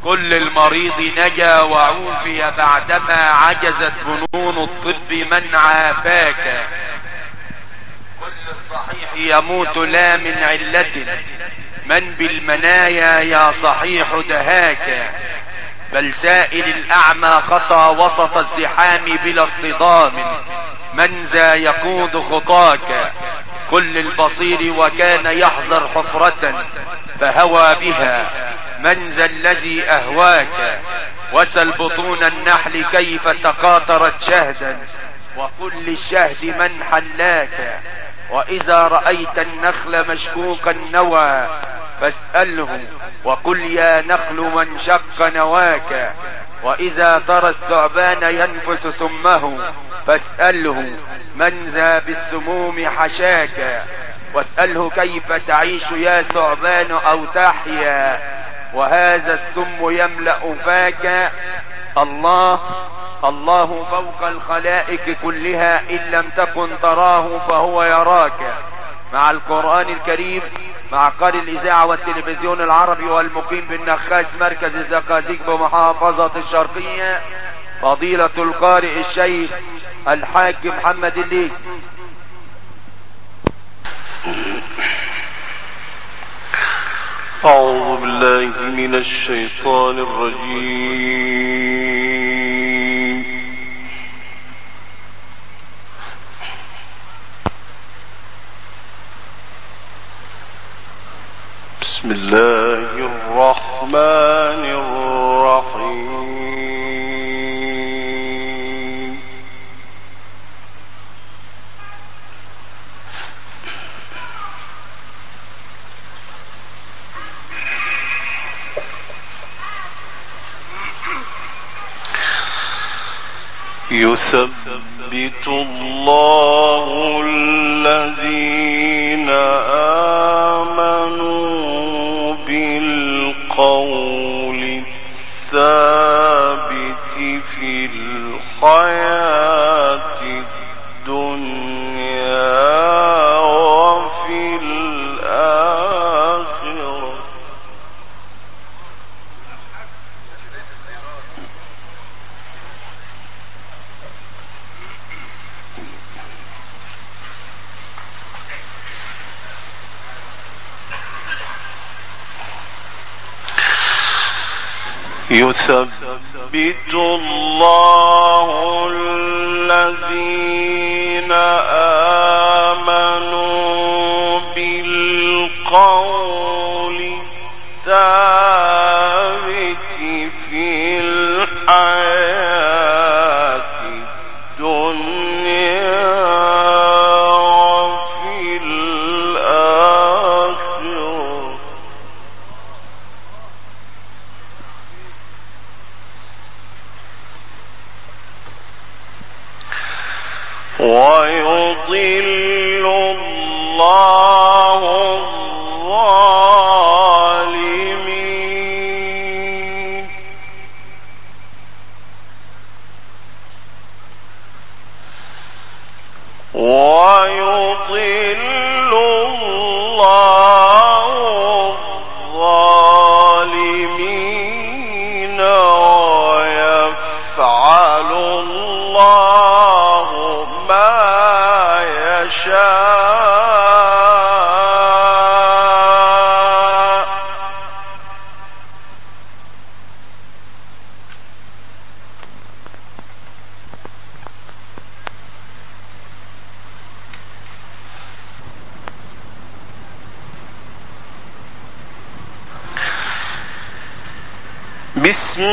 كل المريض نجا وعوفي بعدما عجزت فنون الطب من عافاك. كل الصحيح يموت لا من علة، من بالمنايا يا صحيح دهاك. بل سائل الأعمى خطى وسط الزحام بلا اصطدام، من ذا يقود خطاك. كل البصير وكان يحذر حفرة فهوى بها، من ذا الذي أهواك. وسل بطون النحل كيف تقاطرت شهدا، وقل للشهد من حلاك. وإذا رأيت النخل مشكوك النوى فاسأله، وقل يا نخل من شق نواك. وإذا ترى الثعبان ينفس سمه فاسأله، من ذا بالسموم حشاك. واسأله كيف تعيش يا ثعبان أو تحيا، وهذا السم يملأ فاك. الله الله فوق الخلائق كلها، إن لم تكن تراه فهو يراك. مع القرآن الكريم، مع قارئ الإذاعة والتلفزيون العربي والمقيم بالنخاس مركز الزقازيق بمحافظة الشرقية، فضيلة القارئ الشيخ الحاج محمد الليثي. أعوذ بالله من الشيطان الرجيم. بسم الله الرحمن الرحيم. يثبت الله الذين آمنوا بالقول الثابت في الحياة الدنيا وفي الآخرة. يثبت الله الذين آمنوا بالقول الثابت في الحياة الدنيا وفي الآخرة. ويضل الله الظالمين. ويضل الله الظالمين ويفعل الله ما يشاء. بسم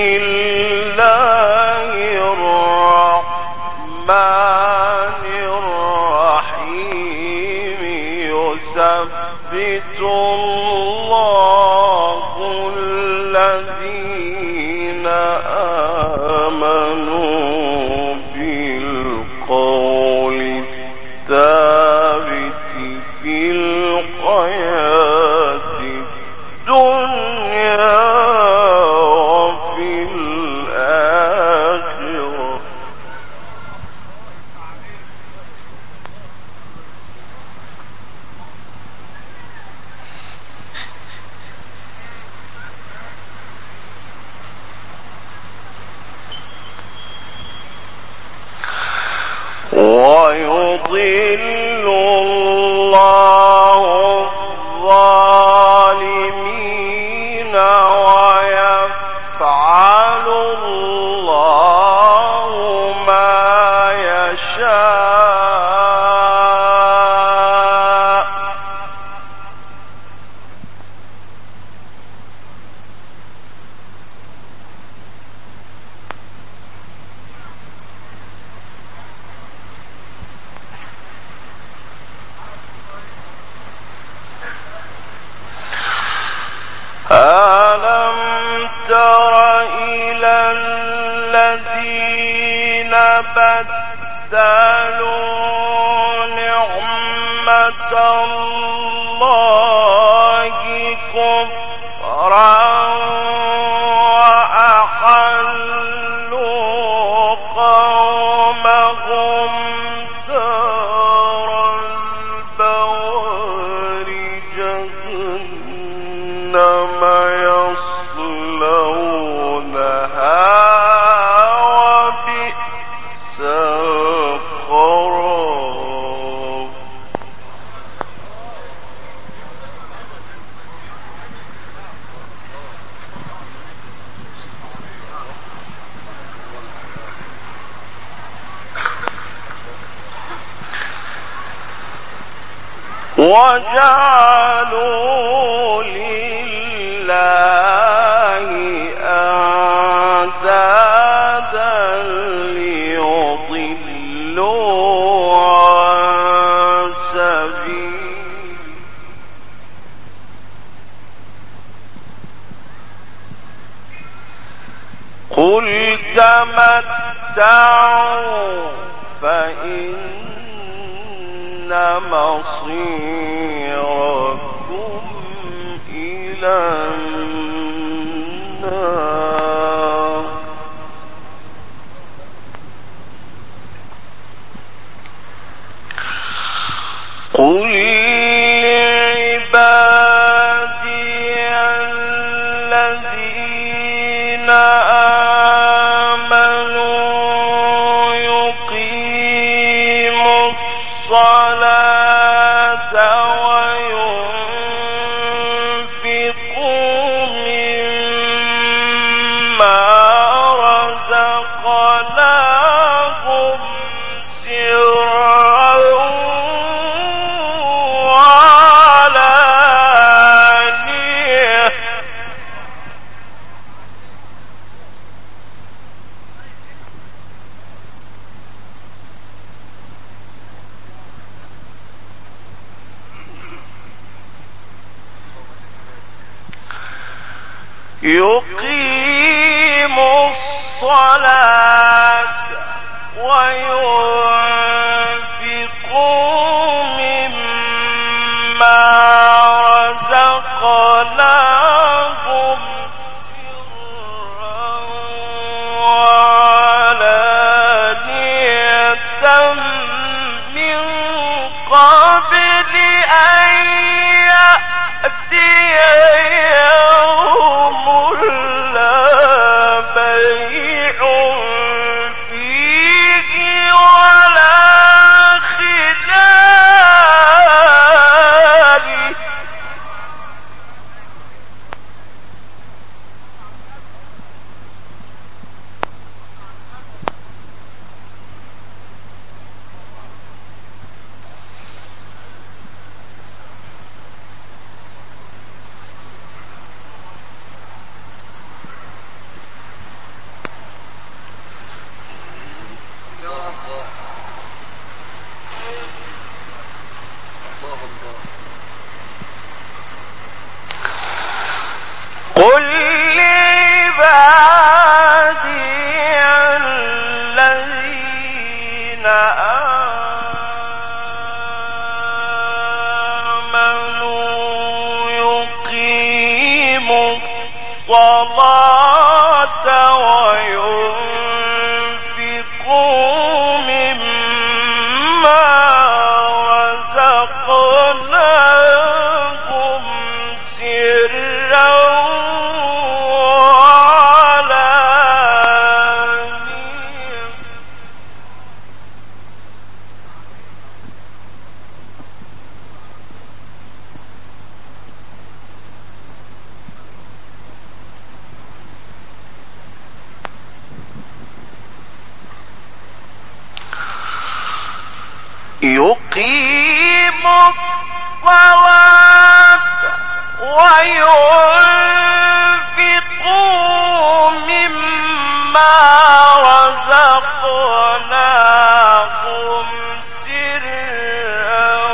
الله الرحمن الرحيم. يثبت الله الذين آمنوا بالقول الثابت في الحياة الدنيا وفي الآخرة. يضل الله الظالمين ويفعل الله ما يشاء. ألم تر إلى الذين بدلوا نعمة الله كفرا وأحلوا قومهم دار البوار جهنم يصلونها وبئس القرار. وجعلوا لله أندادا ليضلوا عن سبيله. قل تمتعوا فإن مصيركم إلى النار. قل لعبادي الذين آمنوا يقيموا الصلاة وينفقوا مما رزقناهم سرا وعلانية يقيموا الصلاة وينفقوا مما رزقناهم سرا وعلانية من قبل أن يأتي يوم لا بيع فيه ولا خلال. قل لعبادي الذين آمنوا يقيموا الصلاة وينفقوا مما رزقناهم سرا وعلانية يقيم الصلاة وينفقوا مما رزقناهم سرا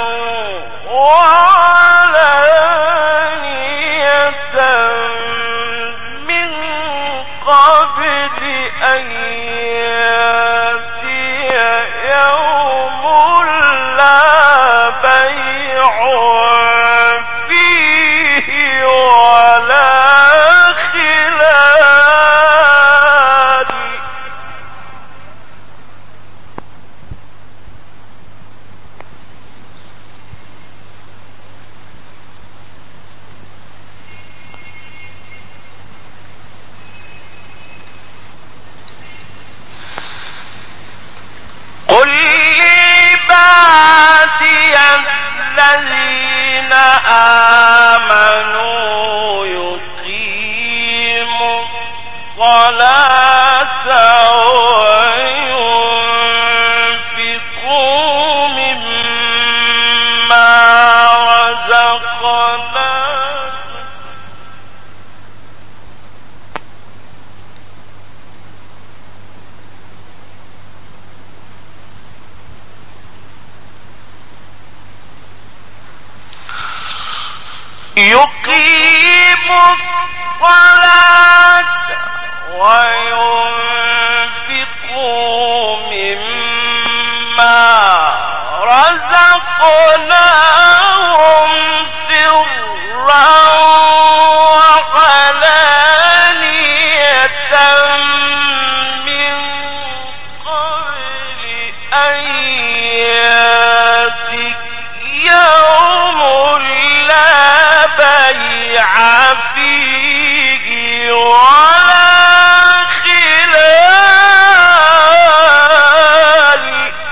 وعلانية من قبل أن يأتي يوم لا بيع فيه ولا خلال. قل لعبادي الذين آمنوا يقيموا الصلاة وينفقوا مما رزقناهم يقيموا الصلاة وينفقوا مما رزقناهم سرا وعلانية من قبل أن يأتي يوم لا بيع فيه ولا خلال.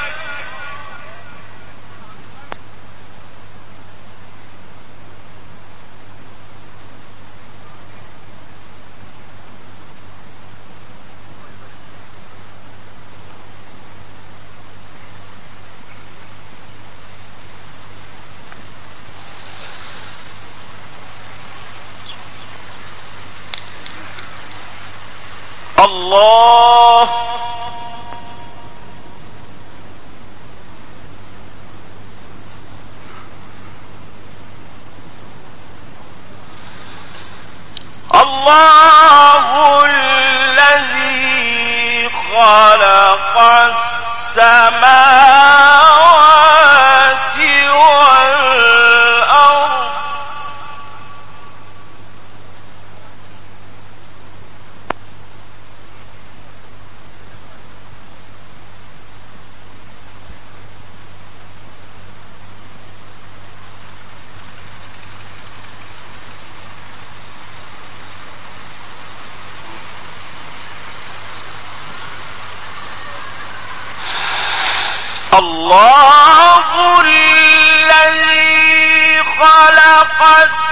الله الله الذي خلق السماوات والأرض الله الذي خلق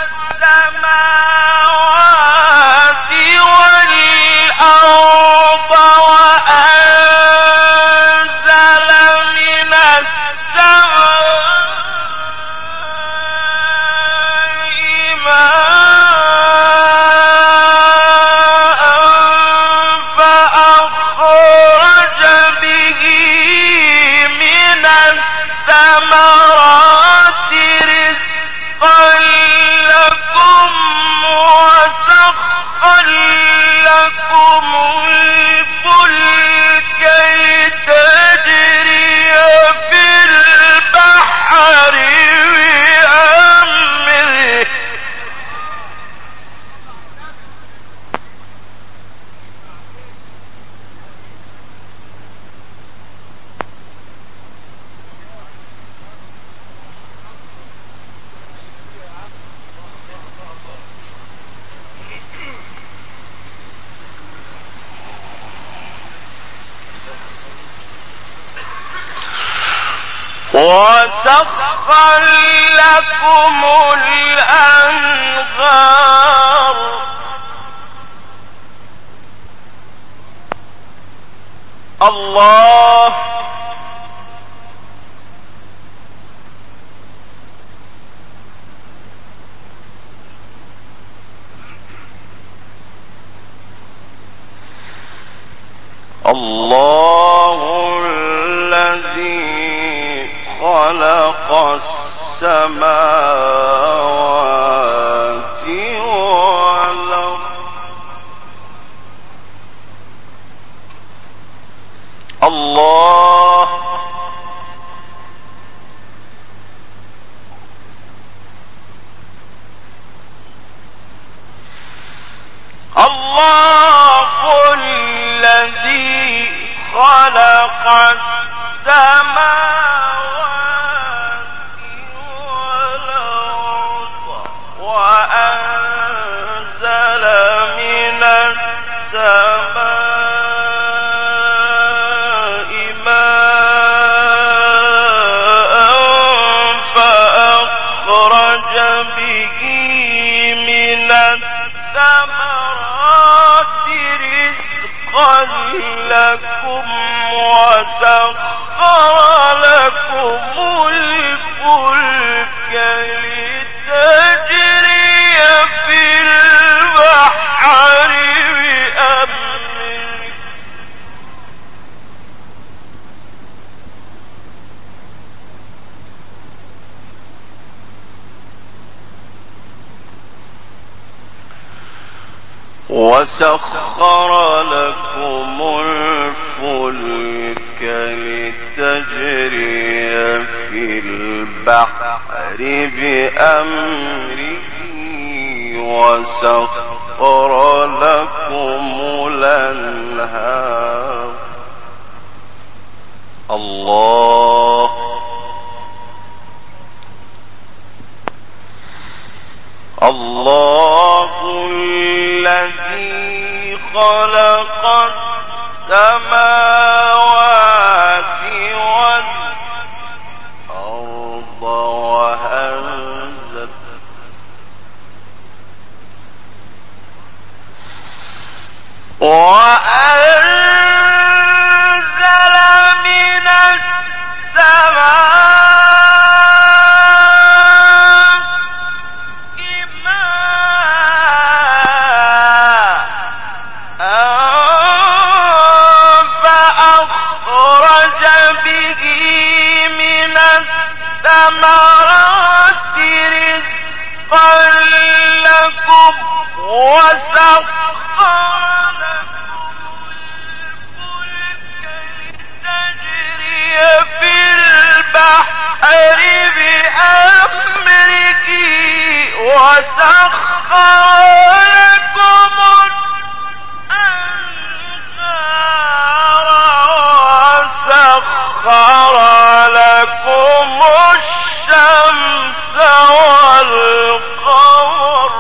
السماوات والأرض وأنزل من السماء ماء فأخرج به من الثمرات رزقا لكم وسخر لكم الفلك لتجري في البحر بأمره وسخر لكم الأنهار الله الله الذي خلق السماوات والأرض الله الذي خلق السماوات والأرض وأنزل من السماء ماء فأخرج به من الثمرات رزقا لكم وسخر لكم الفلك لتجري في البحر بأمره وسخر لكم الفلك لتجري في البحر بأمره وسخر لكم الأنهار الله الذي خلق السماوات والأرض وأنزل من السماء ثمرات رزقا لكم وسخر لكم الفلك لتجري في البحر بأمره وسخر لكم الأنهار وسخر لكم الشمس والقمر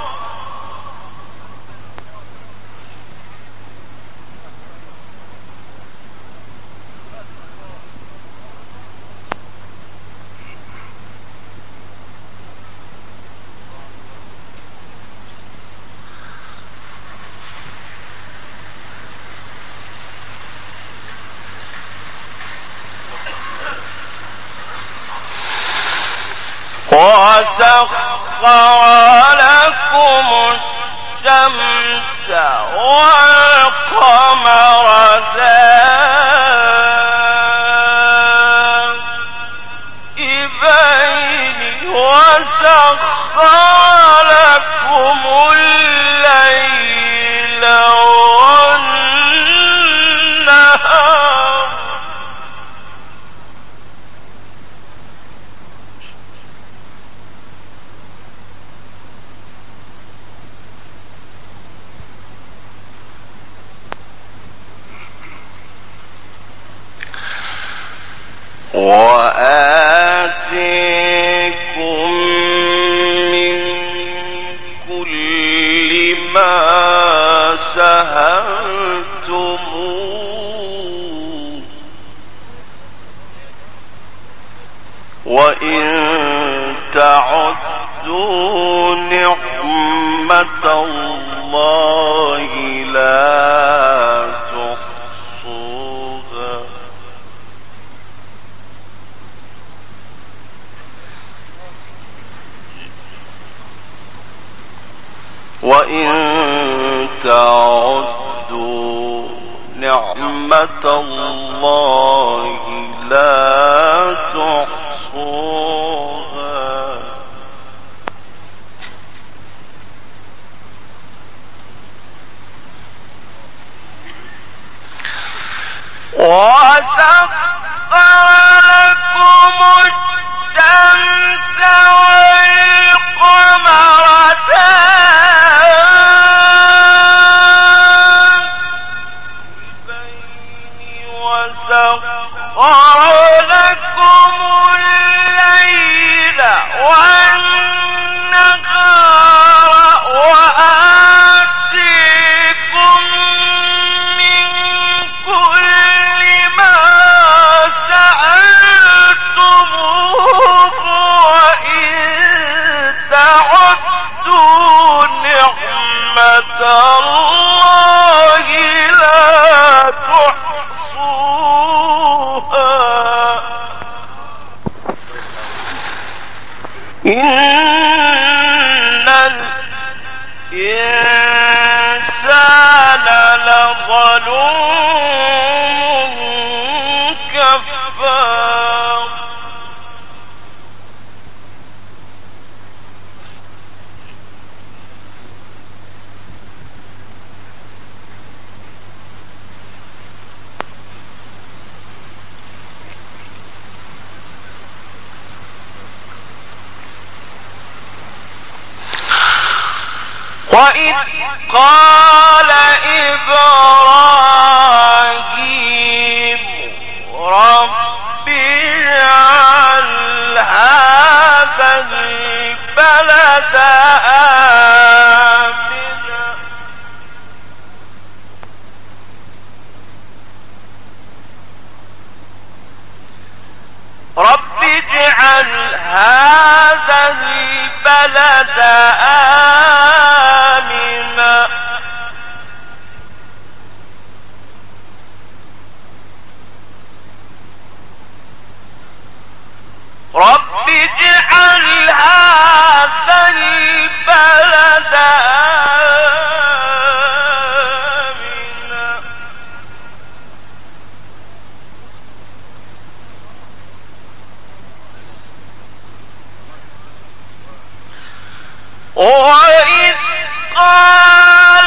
وسخر لكم الشمس والقمر دائبين وسخر لكم الليل والنهار وآتيكم من كل ما سألتموه وإن تعدوا نعمة الله لا تحصوها وإن تعدوا نعمة نعمة الله لا تحصوها وسخر لكم الشمس والقمر دائبين وسخر لكم الليل والنهار وآتيكم من كل ما سألتموه وإن تعدوا نعمة الله لا تحصوها إن الإنسان لظلوم كفار وإذ قال إبراهيم رب اجعل هذا البلد آمنا رب اجعل هذا البلد آمنا رب اجعل هذا البلد آمنا وإذ قال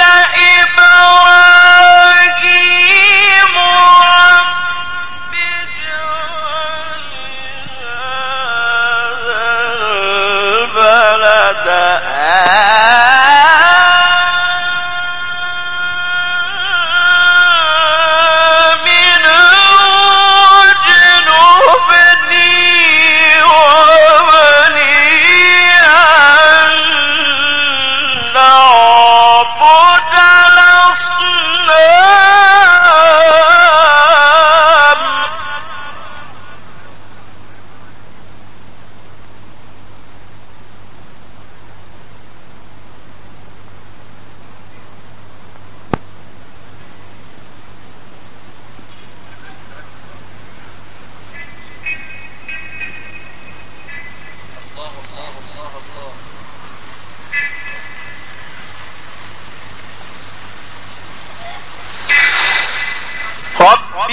إبراهيم رب اجعل هذا البلد آمنا واجنبني وبني أن نعبد الأصنام رب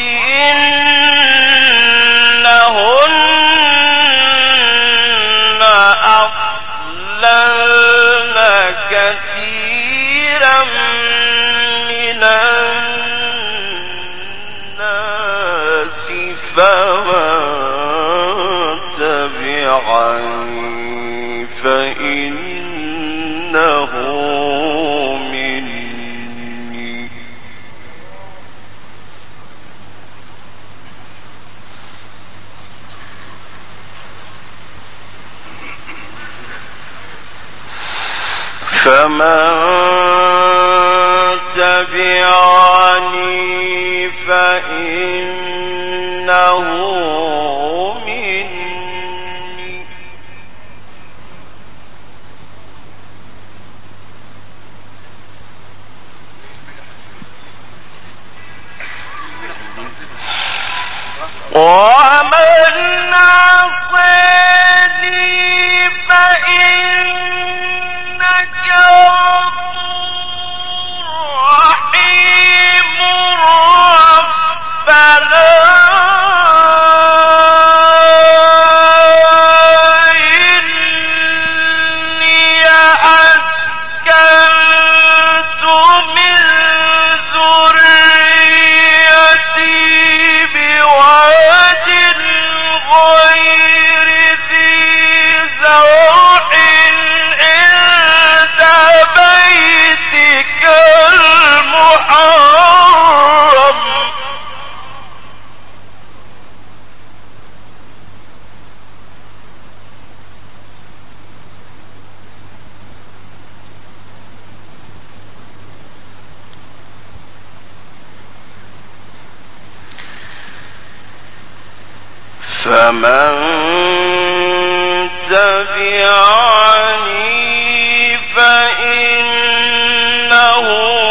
إنهن أضللن كثيرا من الناس فمن تبعني فإنه مني فمن تبعني فإنه مني ومن عصاني فإنك غفور رحيم فمن تبعني فإنه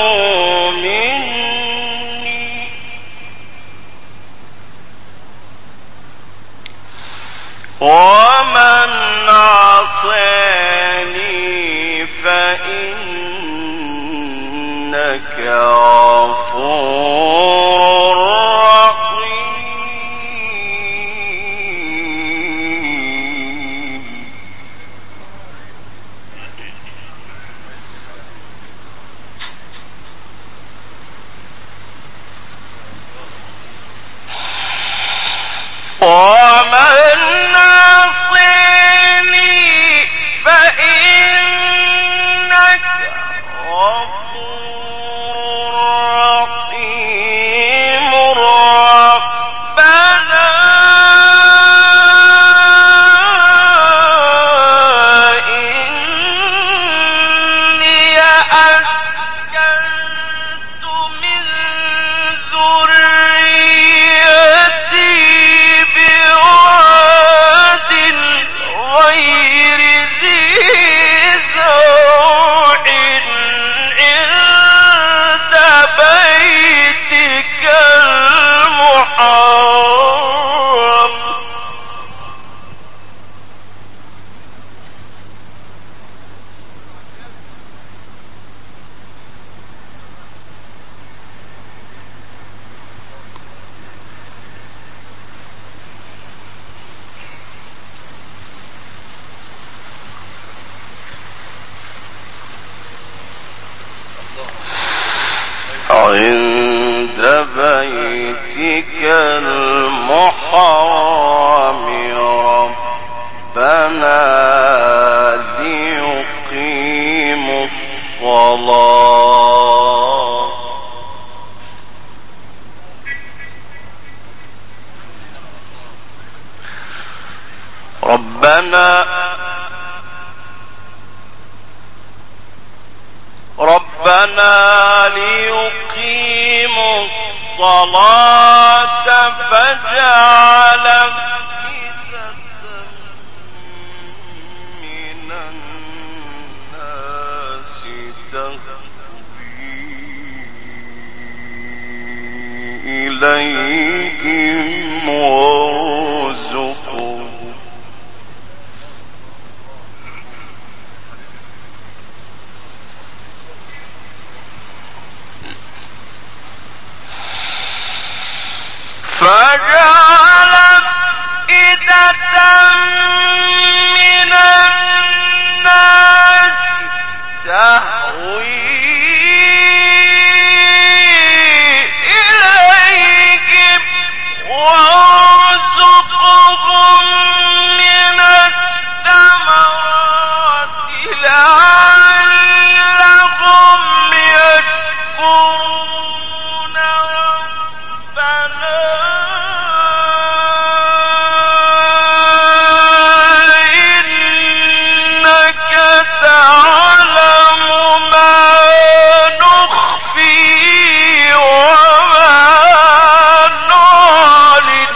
مني ومن عصاني فإنك غفور رحيم. ومن عصاني فإنك غفور رحيم. ربنا إني أسكنت من ذريتي بواد غير ذي زرع عند بيتك المحرم عند بيتك المحرم ربنا ليقيموا الصلاة ربنا ليقيموا الصلاة فاجعل أفئدة من الناس تهوي إليهم وارزقهم فجعل أفئدة من الناس تهوي إليهم وارزقهم من الثمرات لعلهم يشكرون. ربنا إنك تعلم ما نخفي وما نعلن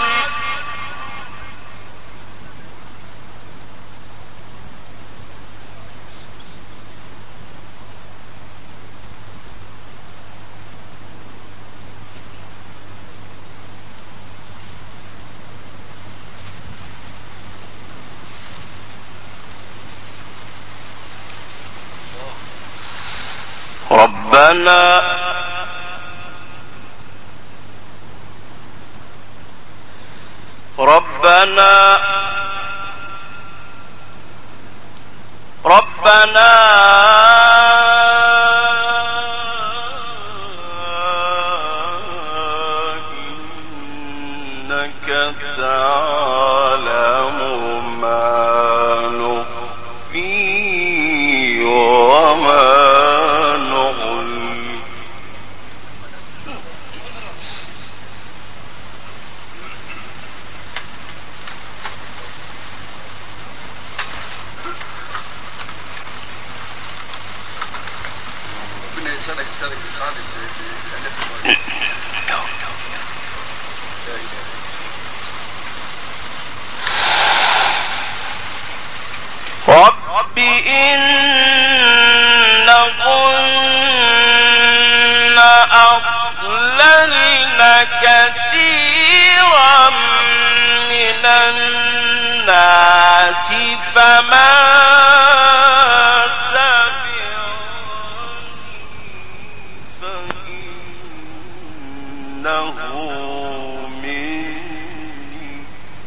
ربنا إنك تعلم ما نخفي وما نعلن يسألك إسعاد الخلافة. لا إله إنهن أضللن كثيرا من الناس فما تبعني فإنه مني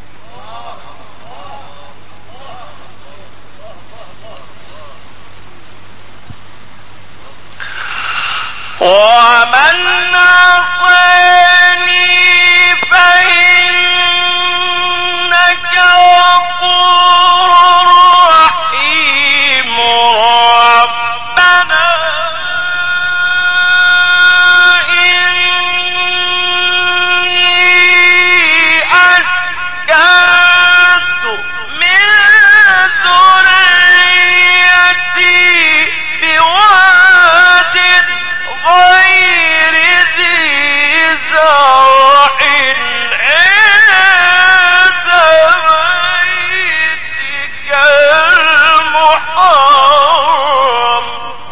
ومن عصاني فإنك غفور رحيم ربنا إني أسكنت من ذريتي بواد غير ذي زرع عند بيتك المحرم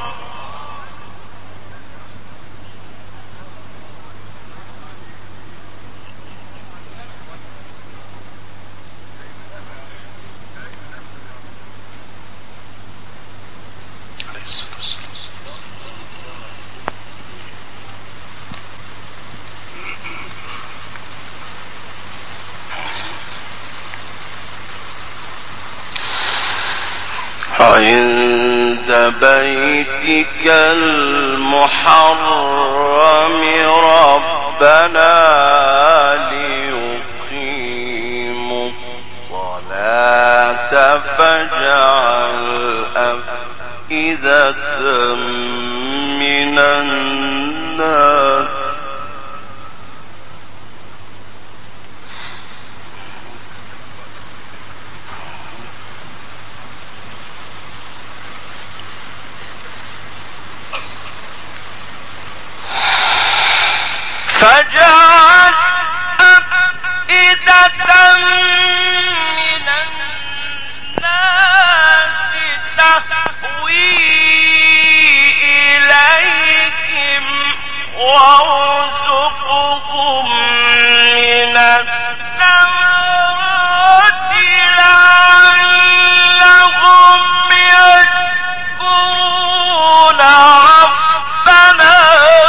عند بيتك المحرم ربنا ليقيموا الصلاة فاجعل أفئدة من الناس فاجعل أفئدة من الناس تهوي إليهم وارزقهم من الثمرات لعلهم يشكرون ربنا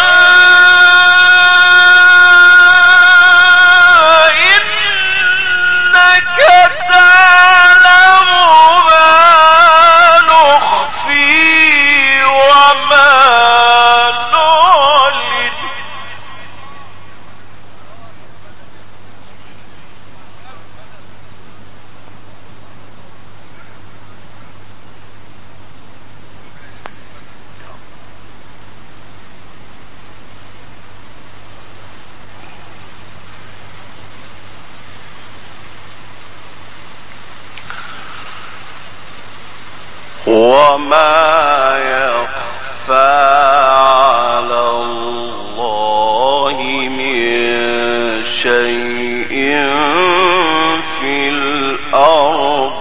وما يخفى على الله من شيء في الأرض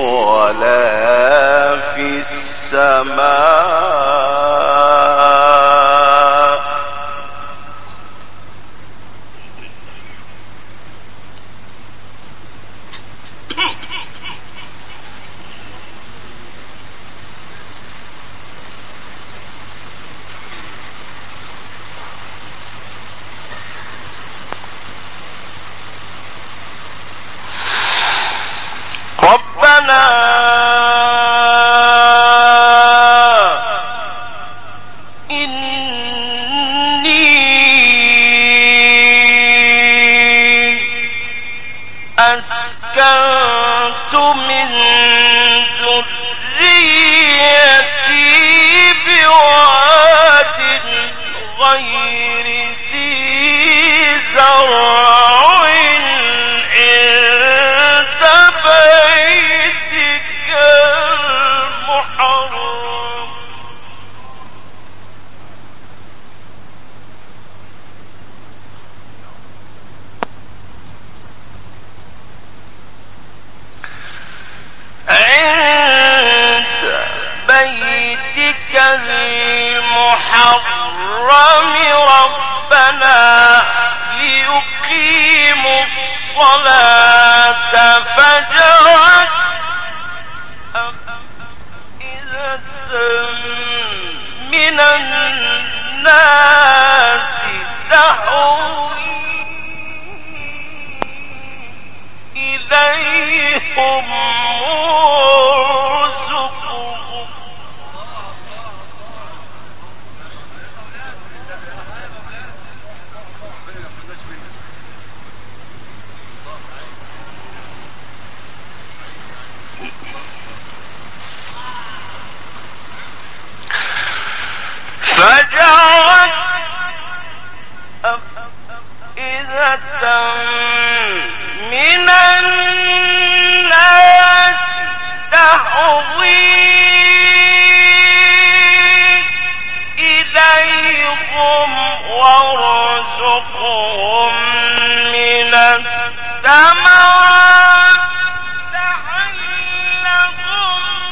ولا في السماء ربنا إني أسكنت من ذريتي بواد غير ذي زرع عند بيتك المحرم عند ليقيموا الصلاة فجعل أفئدة من الناس تهوي إليهم مرزقهم فجعل أفئدة من الناس تهوي إليهم وارزقهم من الثمرات لعلهم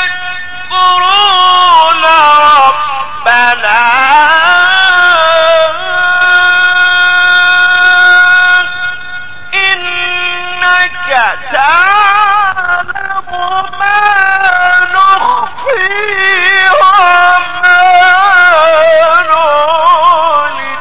يشكرون ربنا تعلم ما نخفي وما نعلن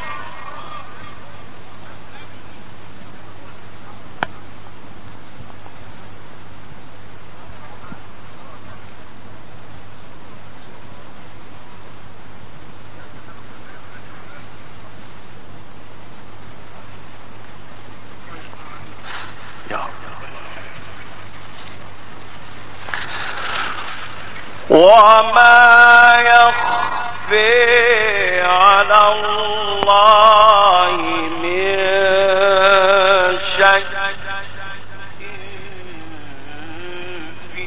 وما يخفي على الله من شيء في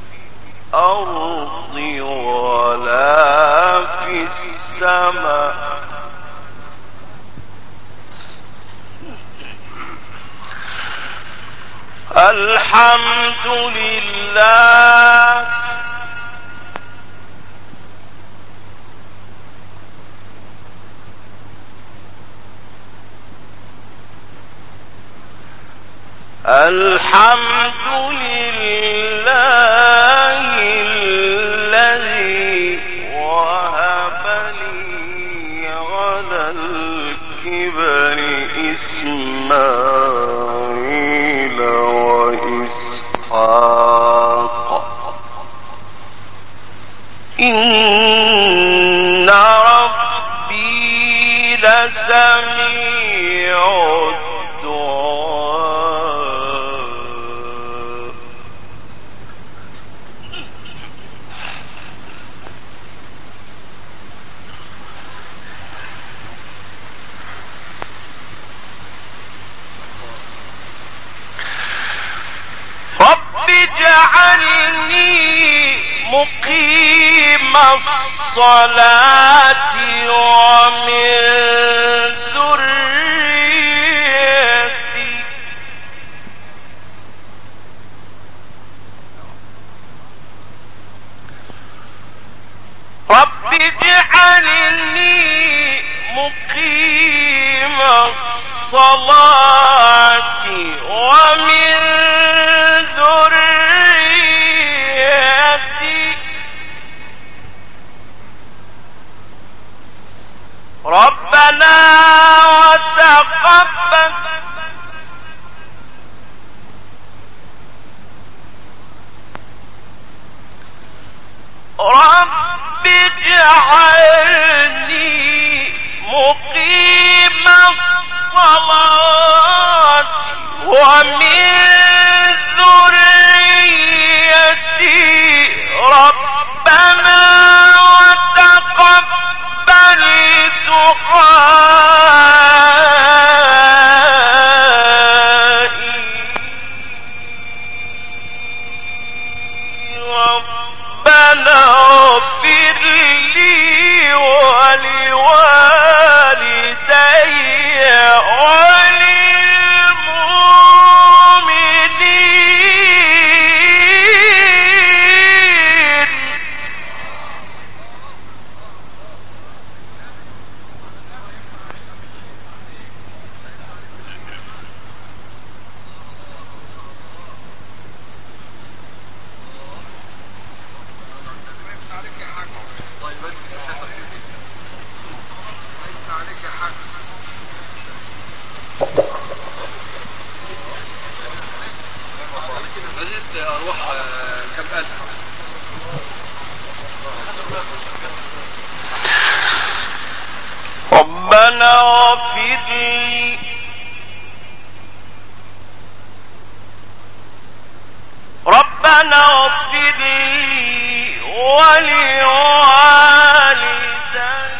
الأرض ولا في السماء الحمد لله الحمد لله الذي وهب لي على الكبر إسماعيل وإسحاق إن ربي لسميع اجعلني مقيم الصلاة ومن ذريتي رب اجعلني مقيم الصلاة ومن ذريتي ربنا وتقبل رب اجعلني مقيم الصلاة ومن ذريتي ربنا وتقبل دعائي ربنا اغفر لي ولوالدي وللمؤمنين عليك يا حاج. لازم اروح كم ألف. ربنا اغفر لي ربنا اغفر لي ولوالدي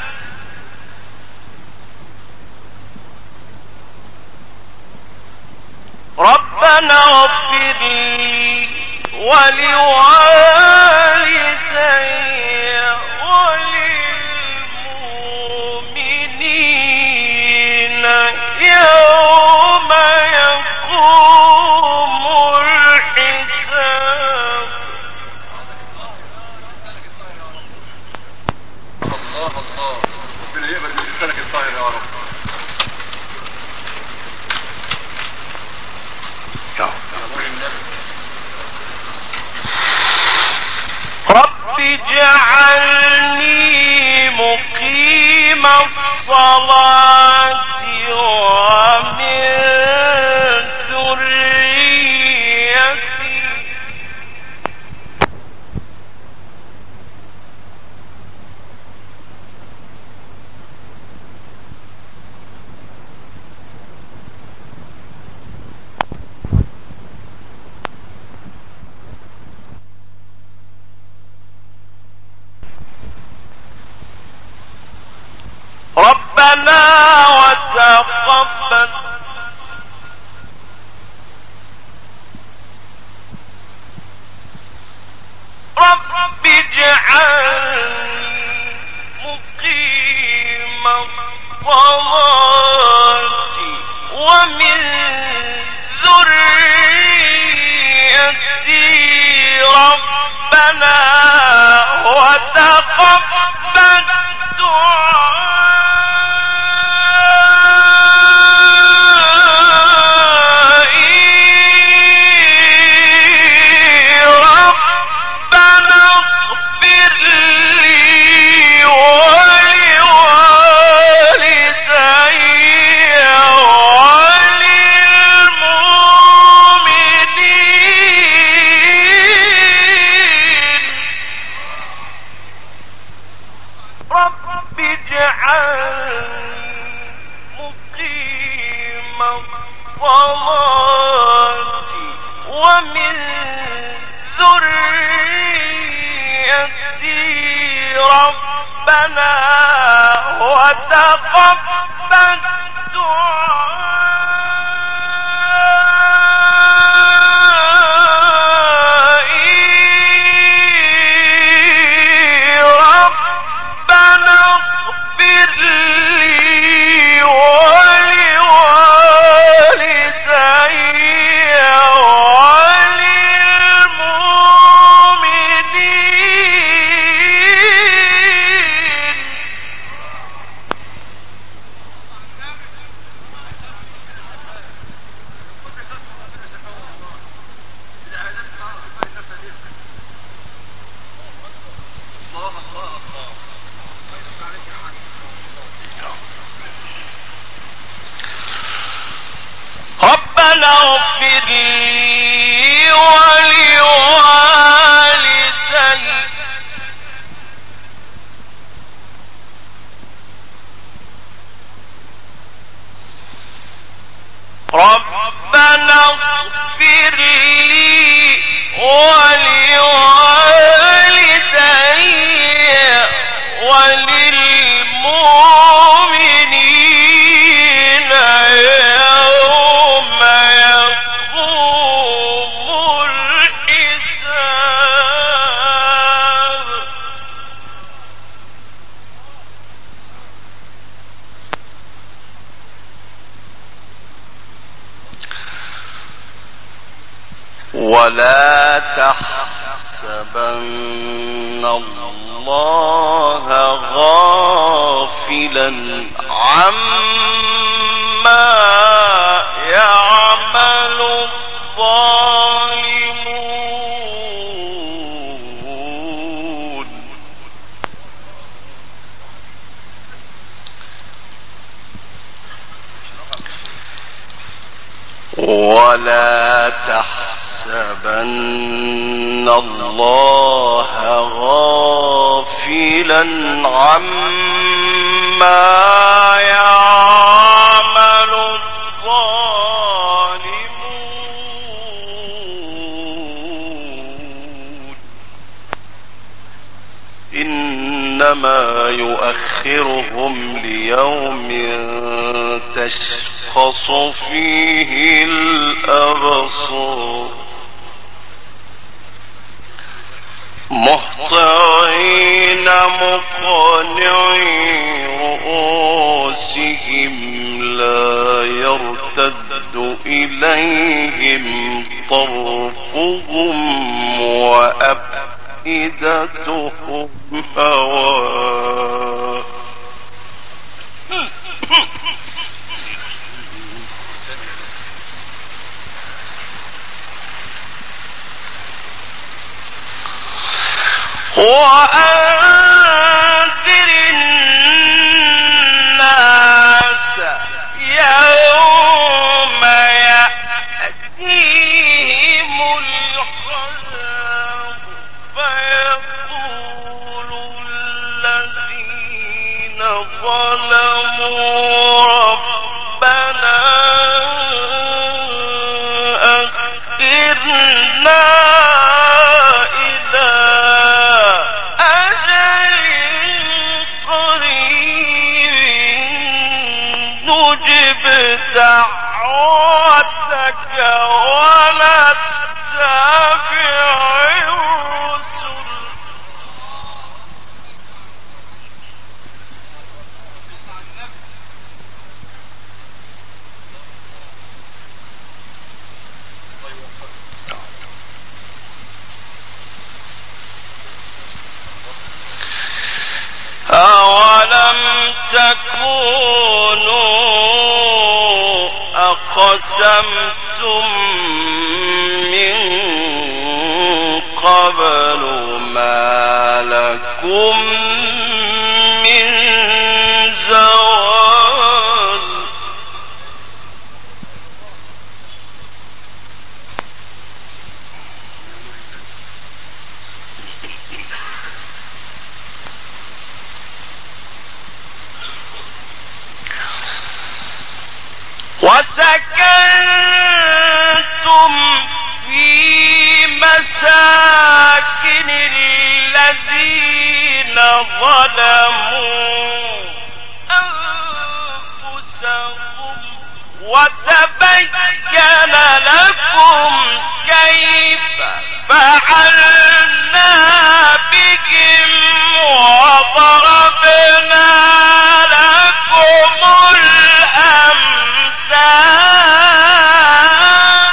ربنا اغفر لي ولوالدي وللمؤمنين يوم يقوم الحساب. الله الله، ربنا يقبل من لسانك الطاهر يا رب. رب اجعلني مقيم الصلاة ومن ذريتي ربنا وتقبل رب اجعلني مقيم الصلاة ومن ذريتي ربنا وتقبل رب اجعلني مقيم الصلاة ومن ذريتي ربنا وتقبل ربنا اغفر لي ولوالدي ربنا اغفر لي ولوالدي وللمؤمنين يوم يقوم الحساب. ولا تحسبن الله غافلا عما يعمل الظالمون ولا تحسبن الله غافلا عما يعمل الظالمون إنما يؤخرهم ليوم تشخص فيه الأبصار مهطعين مقنعي رؤوسهم لا يرتد إليهم طرفهم وأفئدتهم هواء وأنذر الناس يوم يأتيهم العذاب فيقول الذين ظلموا ربنا أخرنا نجب دعوتك ونتبع الرسل أولم تكونوا أقسمتم من قبل ما لكم من زوال وسكنتم في مساكن الذين ظلموا أنفسهم وتبين لكم كيف فعلنا بهم وضربنا لكم الأمثال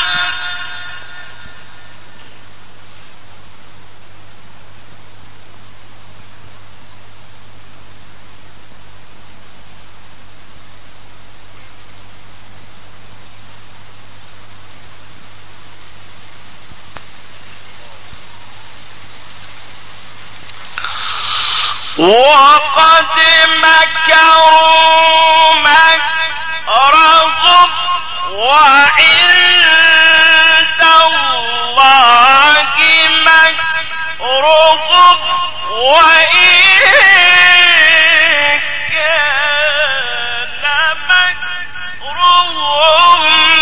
وقد مكروا مكرهم وعند الله مكرهم وإن كان مكرهم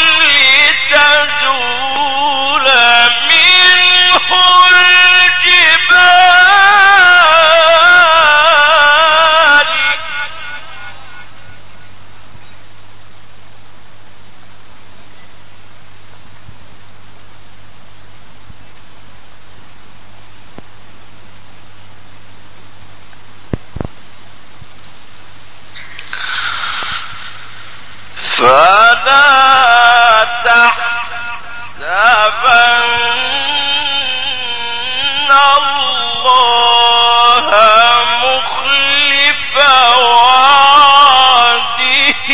لتزول منه الجبال فلا تحسبن الله مخلف وعده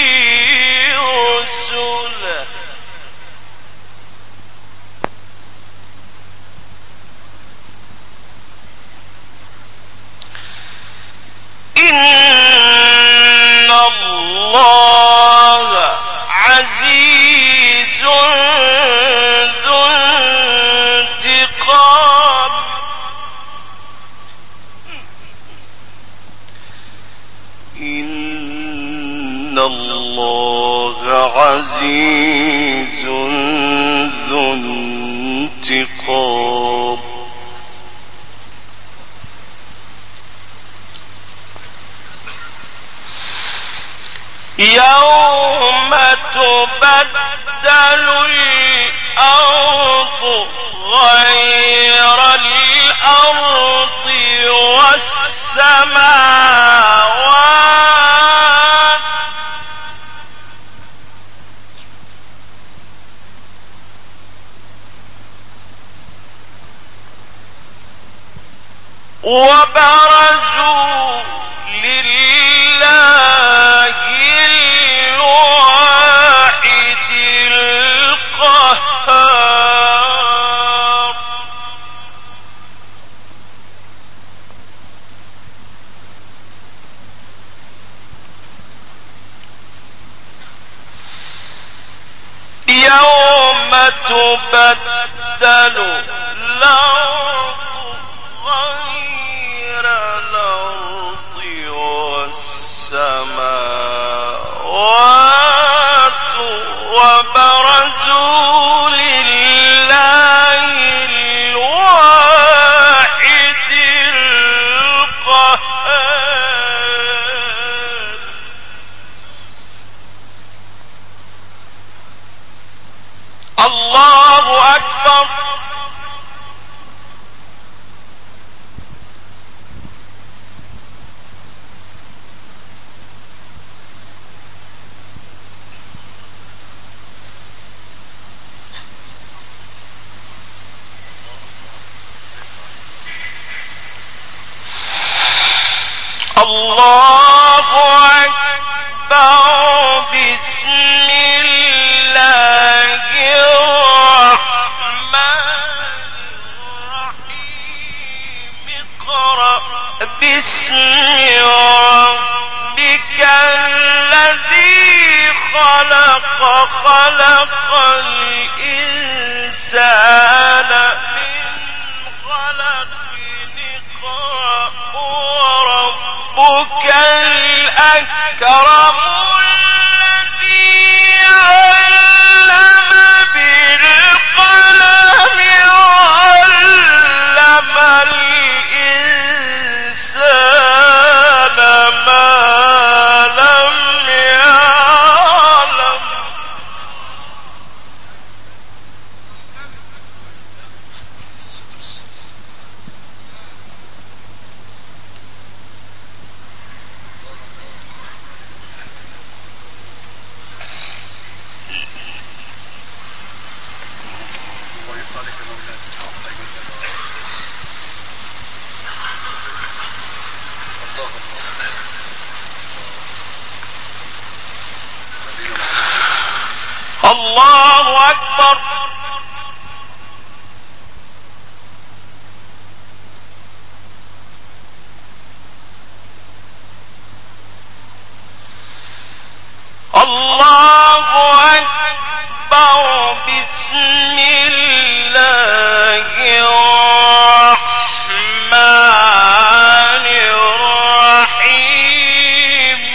رسله إن الله عزيز ذو انتقام إن الله عزيز ذو انتقام يوم تبدل الأرض غير الأرض والسماوات وبرزوا لله الواحد القهار يوم تبدل الأرض غير الأرض والسماوات وبرزوا لله الواحد القهار الله أكبر الله أكبر بسم الله الرحمن الرحيم اقرأ باسم ربك الذي خلق خلق الإنسان من خلق اقرأ وربك الأكرم الذي علم بالقلم علم الإنسان ما لم يعلم الله أكبر الله أكبر بسم الله الرحمن الرحيم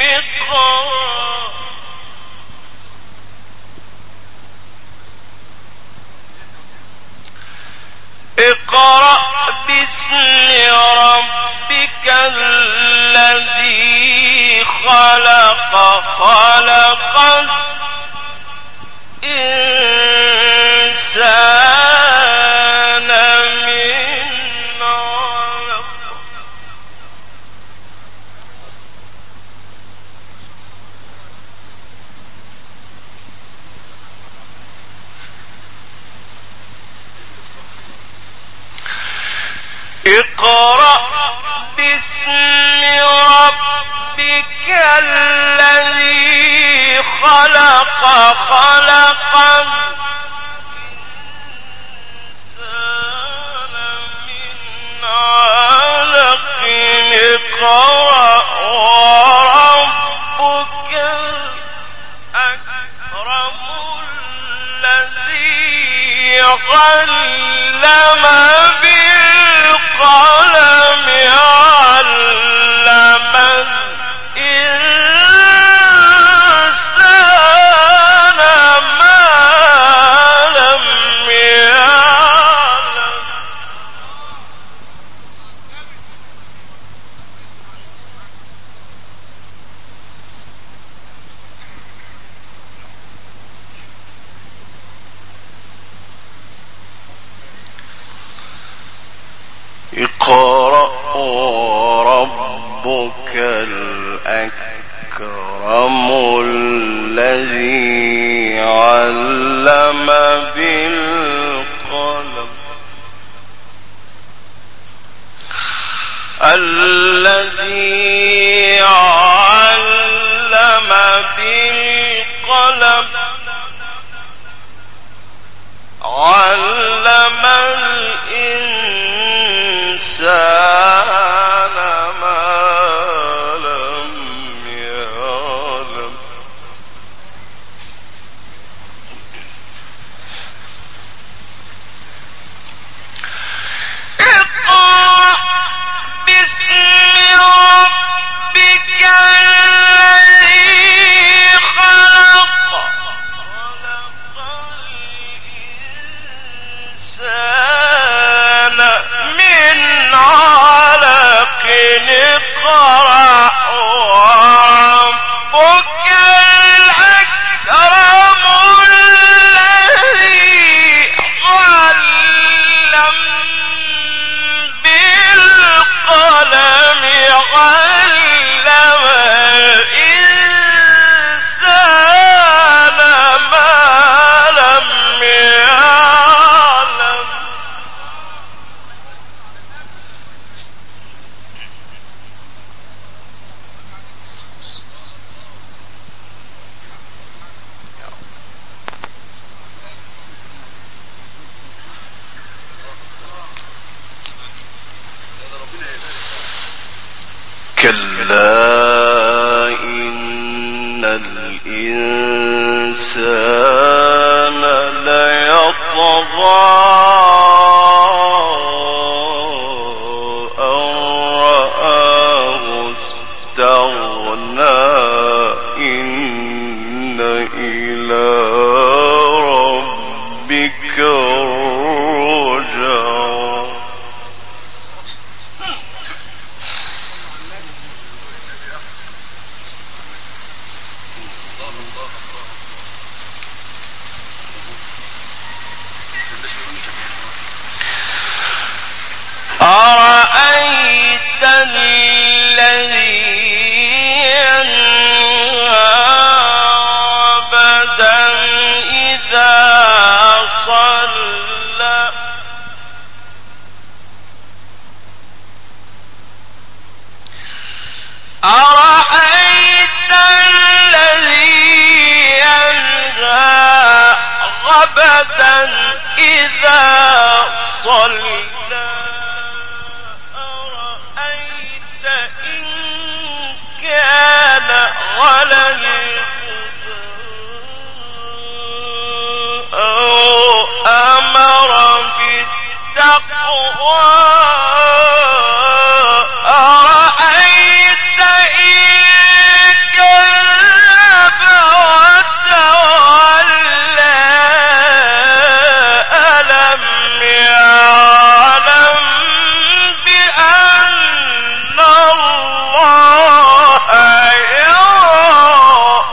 اقرأ باسم ربك الذي خلق خلق الإنسان من علق اقرأ باسم ربك الذي خلق خلق الإنسان من علق اقرأ وربك الأكرم الذي الأكرم الذي علم بالقلم الذي علم بالقلم علم الإنسان ما لم يعلم اقرأ باسم ربك الذي خلق خلق الإنسان من علق اقرأ وربك الأكرم الذي علم بالقلم علم الإنسان ما لم يعلم كلا إن الإنسان ليطغى أن رآه استغنى إن إلى ربك الرجعى أرأيت الذي ينهى عبدا إذا صلى أرأيت الذي ينهى عبدا إذا صلى أرأيت إن كان على الهدى أو أمر بالتقوى أرأيت إن كذب وتولى ألم يعلم بأن الله يرى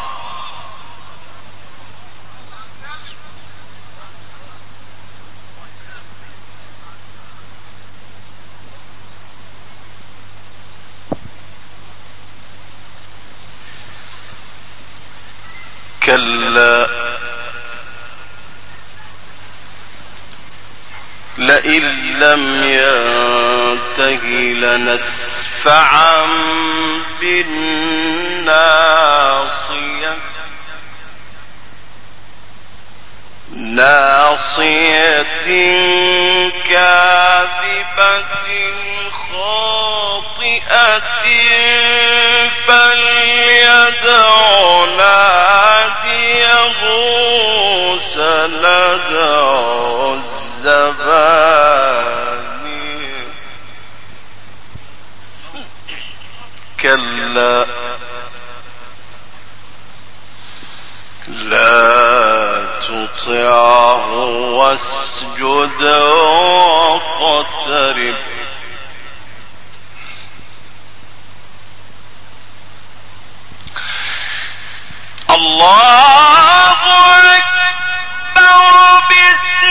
كلا لئن لم ينته لنسفعا بالناصية ناصية كاذبة خاطئة فليدع ناديه سندع الزبانية كلا لا تطعه واسجد واقترب الله أكبر بسم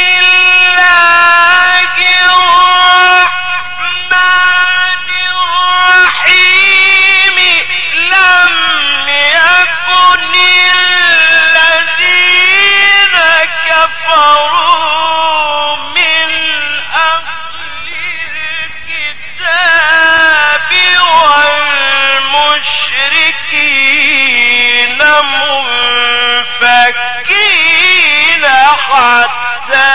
الله الرحمن الرحيم لا منفكين حتى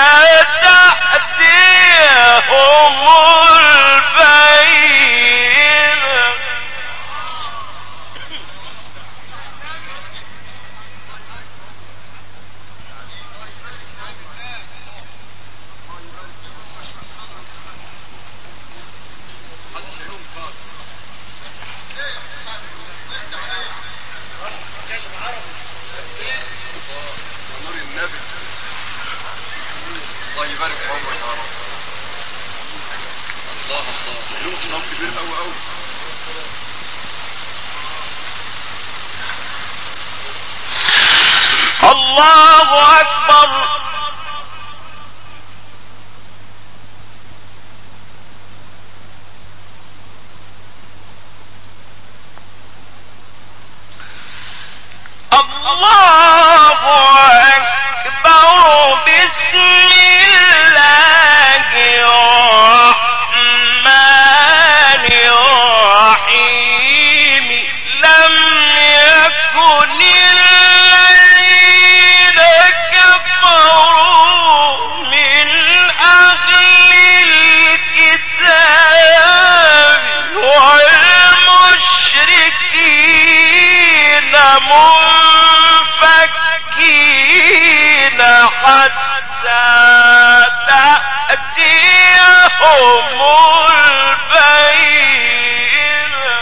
تأتيهم البينة الله يبارك في عمرك يا رب. الله الله يوم صوم كبير قوي قوي. الله أكبر. الله أكبر. بسم الله الرحمن الرحيم. لم يكن الذين كفروا من أهل الكتاب والمشركين منفكين حتى تأتيهم البينة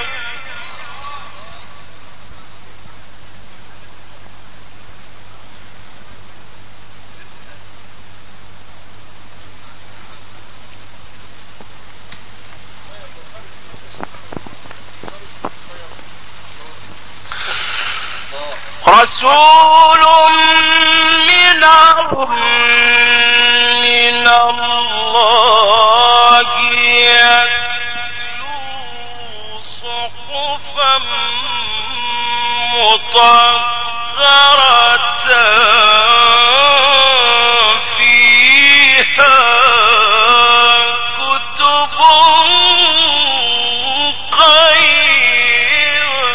رسول من الله يتلو صحفا مطهرة فيها كتب قيمة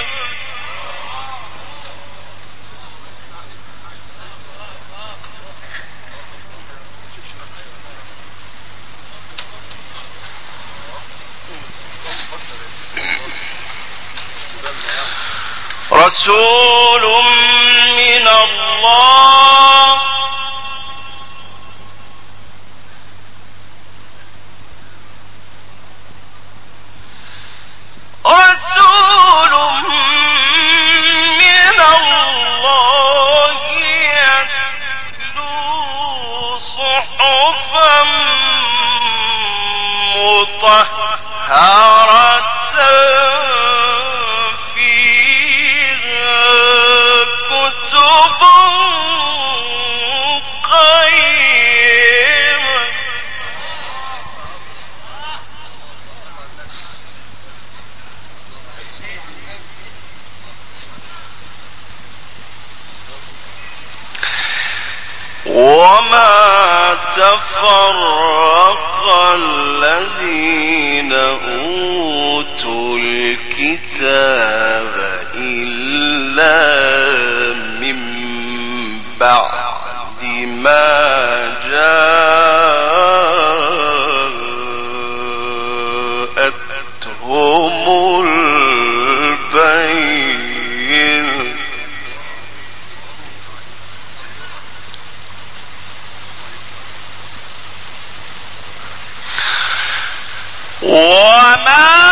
رسول من الله رسول من الله يتلو صحفا مطهرة كتب قيمة وما تفرق الذين أوتوا الكتاب إلا من بعد ما جاءتهم البينة وما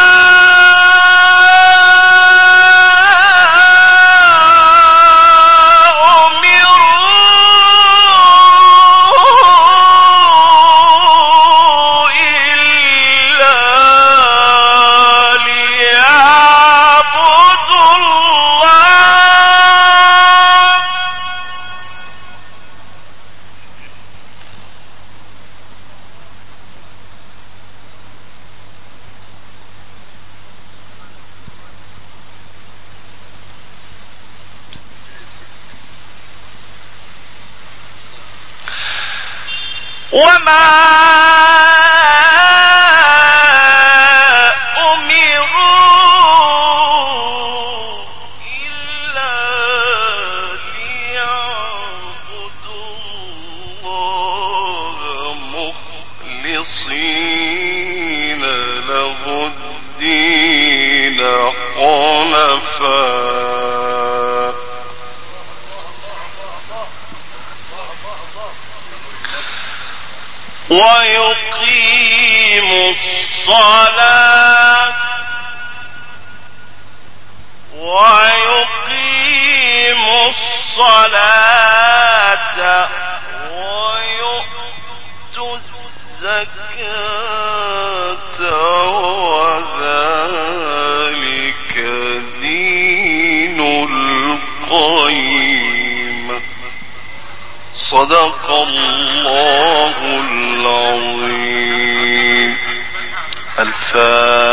أمروا إلا حنفاء ويقيم الصلاة ويؤت الزكاة وذلك دين القيم. صدق الله العظيم. الفاتحة.